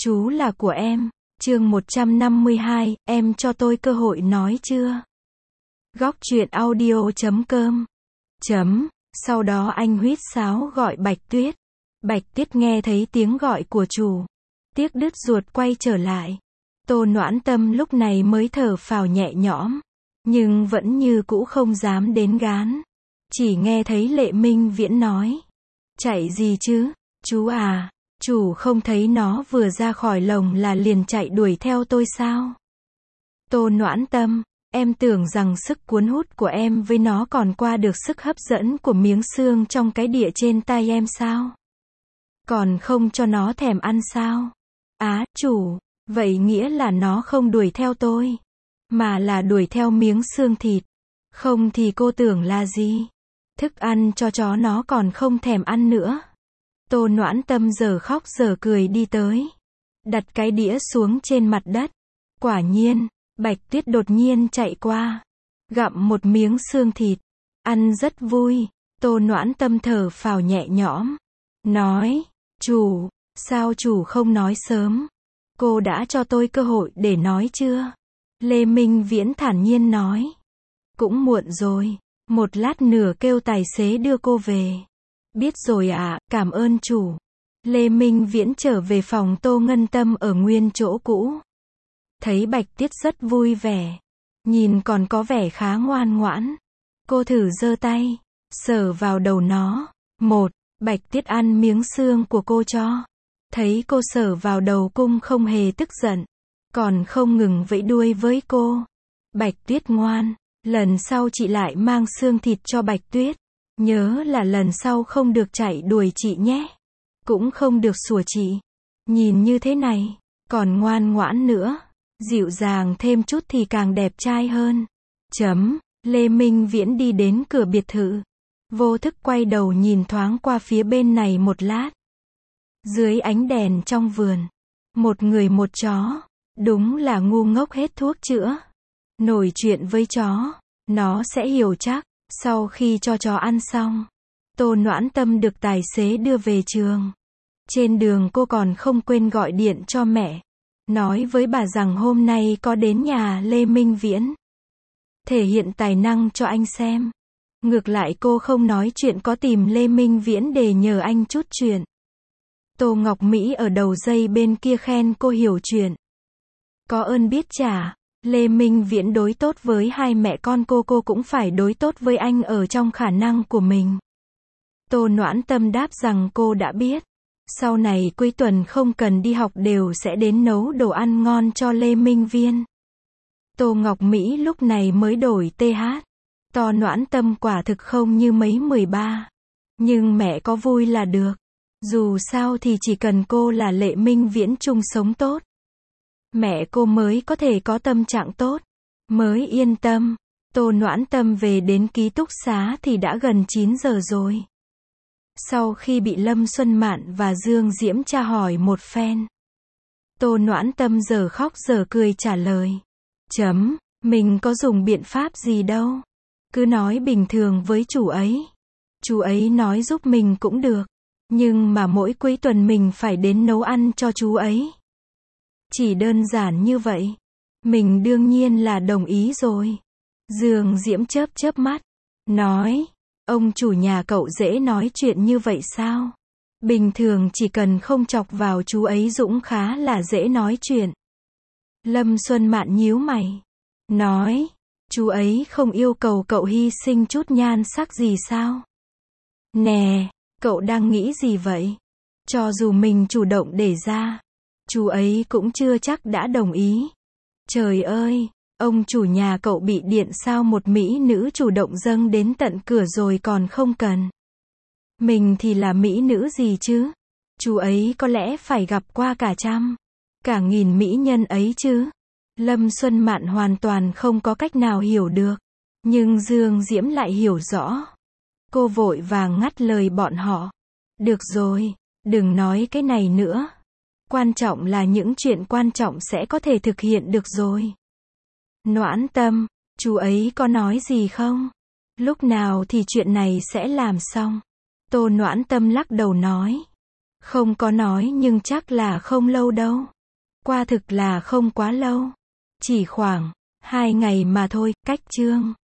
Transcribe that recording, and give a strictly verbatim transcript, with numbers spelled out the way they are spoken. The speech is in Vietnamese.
Chú là của em. Chương một trăm năm mươi hai, em cho tôi cơ hội nói chưa? Góc truyện audio chấm com. Chấm. Sau đó anh huýt sáo gọi Bạch Tuyết. Bạch Tuyết nghe thấy tiếng gọi của chủ. Tiếc đứt ruột quay trở lại. Tô Noãn Tâm lúc này mới thở phào nhẹ nhõm. Nhưng vẫn như cũ không dám đến gán. Chỉ nghe thấy Lệ Minh Viễn nói. Chạy gì chứ, chú à, chủ không thấy nó vừa ra khỏi lồng là liền chạy đuổi theo tôi sao? Tô Noãn Tâm, em tưởng rằng sức cuốn hút của em với nó còn qua được sức hấp dẫn của miếng xương trong cái đĩa trên tay em sao? Còn không cho nó thèm ăn sao? Á, chủ, vậy nghĩa là nó không đuổi theo tôi, mà là đuổi theo miếng xương thịt. Không thì cô tưởng là gì? Thức ăn cho chó nó còn không thèm ăn nữa. Tô Noãn Tâm giờ khóc giờ cười đi tới. Đặt cái đĩa xuống trên mặt đất. Quả nhiên, Bạch Tuyết đột nhiên chạy qua. Gặm một miếng xương thịt. Ăn rất vui. Tô Noãn Tâm thở phào nhẹ nhõm. Nói, chủ, sao chủ không nói sớm? Cô đã cho tôi cơ hội để nói chưa? Lê Minh Viễn thản nhiên nói. Cũng muộn rồi. Một lát nữa kêu tài xế đưa cô về. Biết rồi ạ, à, cảm ơn chủ. Lê Minh Viễn trở về phòng Tô Ngân Tâm ở nguyên chỗ cũ. Thấy Bạch Tuyết rất vui vẻ. Nhìn còn có vẻ khá ngoan ngoãn. Cô thử giơ tay, sờ vào đầu nó. Một, Bạch Tuyết ăn miếng xương của cô cho. Thấy cô sờ vào đầu cung không hề tức giận. Còn không ngừng vẫy đuôi với cô. Bạch Tuyết ngoan. Lần sau chị lại mang xương thịt cho Bạch Tuyết. Nhớ là lần sau không được chạy đuổi chị nhé. Cũng không được sủa chị. Nhìn như thế này, còn ngoan ngoãn nữa. Dịu dàng thêm chút thì càng đẹp trai hơn. Chấm. Lê Minh Viễn đi đến cửa biệt thự. Vô thức quay đầu nhìn thoáng qua phía bên này một lát. Dưới ánh đèn trong vườn. Một người một chó. Đúng là ngu ngốc hết thuốc chữa. Nổi chuyện với chó, nó sẽ hiểu chắc. Sau khi cho chó ăn xong, Tô Noãn Tâm được tài xế đưa về trường. Trên đường cô còn không quên gọi điện cho mẹ. Nói với bà rằng hôm nay có đến nhà Lê Minh Viễn. Thể hiện tài năng cho anh xem. Ngược lại cô không nói chuyện có tìm Lê Minh Viễn để nhờ anh chút chuyện. Tô Ngọc Mỹ ở đầu dây bên kia khen cô hiểu chuyện. Có ơn biết trả. Lê Minh Viễn đối tốt với hai mẹ con cô, cô cũng phải đối tốt với anh ở trong khả năng của mình. Tô Noãn Tâm đáp rằng cô đã biết. Sau này cuối tuần không cần đi học đều sẽ đến nấu đồ ăn ngon cho Lê Minh Viễn. Tô Ngọc Mỹ lúc này mới đổi tê hát. Tô Noãn Tâm quả thực không như mấy mười ba. Nhưng mẹ có vui là được. Dù sao thì chỉ cần cô là Lê Minh Viễn chung sống tốt. Mẹ cô mới có thể có tâm trạng tốt. Mới yên tâm. Tô Noãn Tâm về đến ký túc xá thì đã gần chín giờ rồi. Sau khi bị Lâm Xuân Mạn và Dương Diễm tra hỏi một phen. Tô Noãn Tâm giờ khóc giờ cười trả lời. Chấm, mình có dùng biện pháp gì đâu. Cứ nói bình thường với chủ ấy. Chú ấy nói giúp mình cũng được. Nhưng mà mỗi cuối tuần mình phải đến nấu ăn cho chú ấy. Chỉ đơn giản như vậy. Mình đương nhiên là đồng ý rồi. Dương Diễm chớp chớp mắt. Nói. Ông chủ nhà cậu dễ nói chuyện như vậy sao? Bình thường chỉ cần không chọc vào chú ấy Dũng khá là dễ nói chuyện. Lâm Xuân Mạn nhíu mày. Nói. Chú ấy không yêu cầu cậu hy sinh chút nhan sắc gì sao? Nè, cậu đang nghĩ gì vậy? Cho dù mình chủ động để ra. Chú ấy cũng chưa chắc đã đồng ý. Trời ơi, ông chủ nhà cậu bị điện sao một mỹ nữ chủ động dâng đến tận cửa rồi còn không cần. Mình thì là mỹ nữ gì chứ? Chú ấy có lẽ phải gặp qua cả trăm, cả nghìn mỹ nhân ấy chứ. Lâm Xuân Mạn hoàn toàn không có cách nào hiểu được. Nhưng Dương Diễm lại hiểu rõ. Cô vội vàng ngắt lời bọn họ. Được rồi, đừng nói cái này nữa. Quan trọng là những chuyện quan trọng sẽ có thể thực hiện được rồi. Noãn Tâm, chú ấy có nói gì không? Lúc nào thì chuyện này sẽ làm xong? Tô Noãn Tâm lắc đầu nói. Không có nói nhưng chắc là không lâu đâu. Qua thực là không quá lâu. Chỉ khoảng hai ngày mà thôi, cách chương.